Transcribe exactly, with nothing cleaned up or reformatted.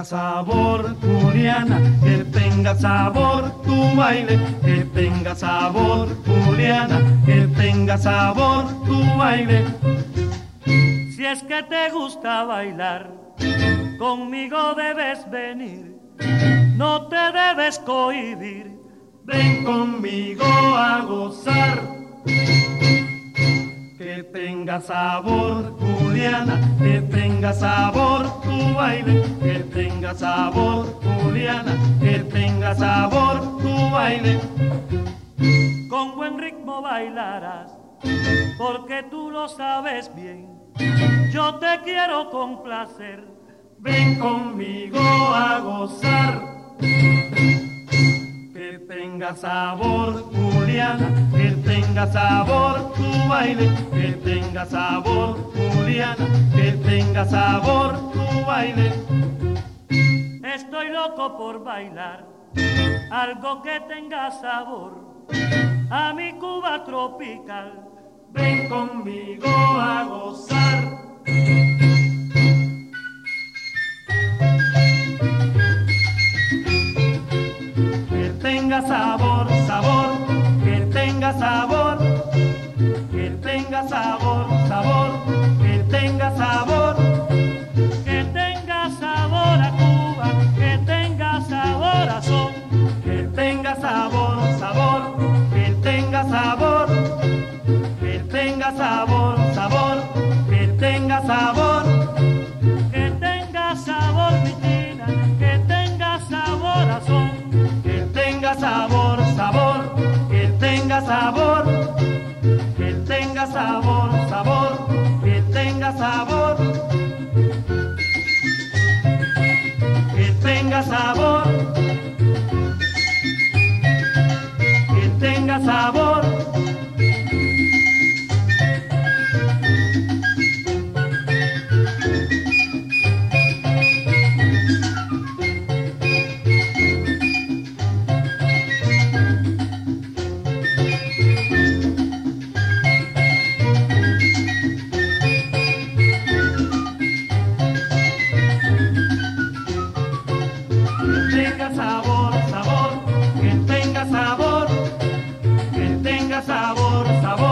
sabor, Juliana, que tenga sabor tu baile, que tenga sabor, Juliana, que tenga sabor tu baile. Si es que te gusta bailar, conmigo debes venir, no te debes cohibir. Ven conmigo a gozar, que tenga sabor, Juliana, que tenga sabor tu baile, que tenga sabor, Juliana, que tenga sabor tu baile. Con buen ritmo bailarás, porque tú lo sabes bien, yo te quiero complacer. Ven conmigo a gozar, que tenga sabor, Juliana, que tenga sabor tu baile, que tenga sabor, Juliana, que tenga sabor tu baile. Estoy loco por bailar algo que tenga sabor a mi Cuba tropical. Ven conmigo a gozar, que tenga sabor, sabor, que tenga sabor, que tenga sabor, sabor, que tenga sabor, que tenga sabor a Cuba, que tenga sabor a son, que tenga sabor, sabor, que tenga sabor, que tenga sabor, sabor, que tenga sabor, que tenga sabor mi china, que tenga sabor a son, que tenga sabor, sabor, que tenga sabor, que tenga sabor, sabor, que tenga sabor, que tenga sabor, que tenga sabor. Sabor, sabor, que tenga sabor, que tenga sabor, sabor.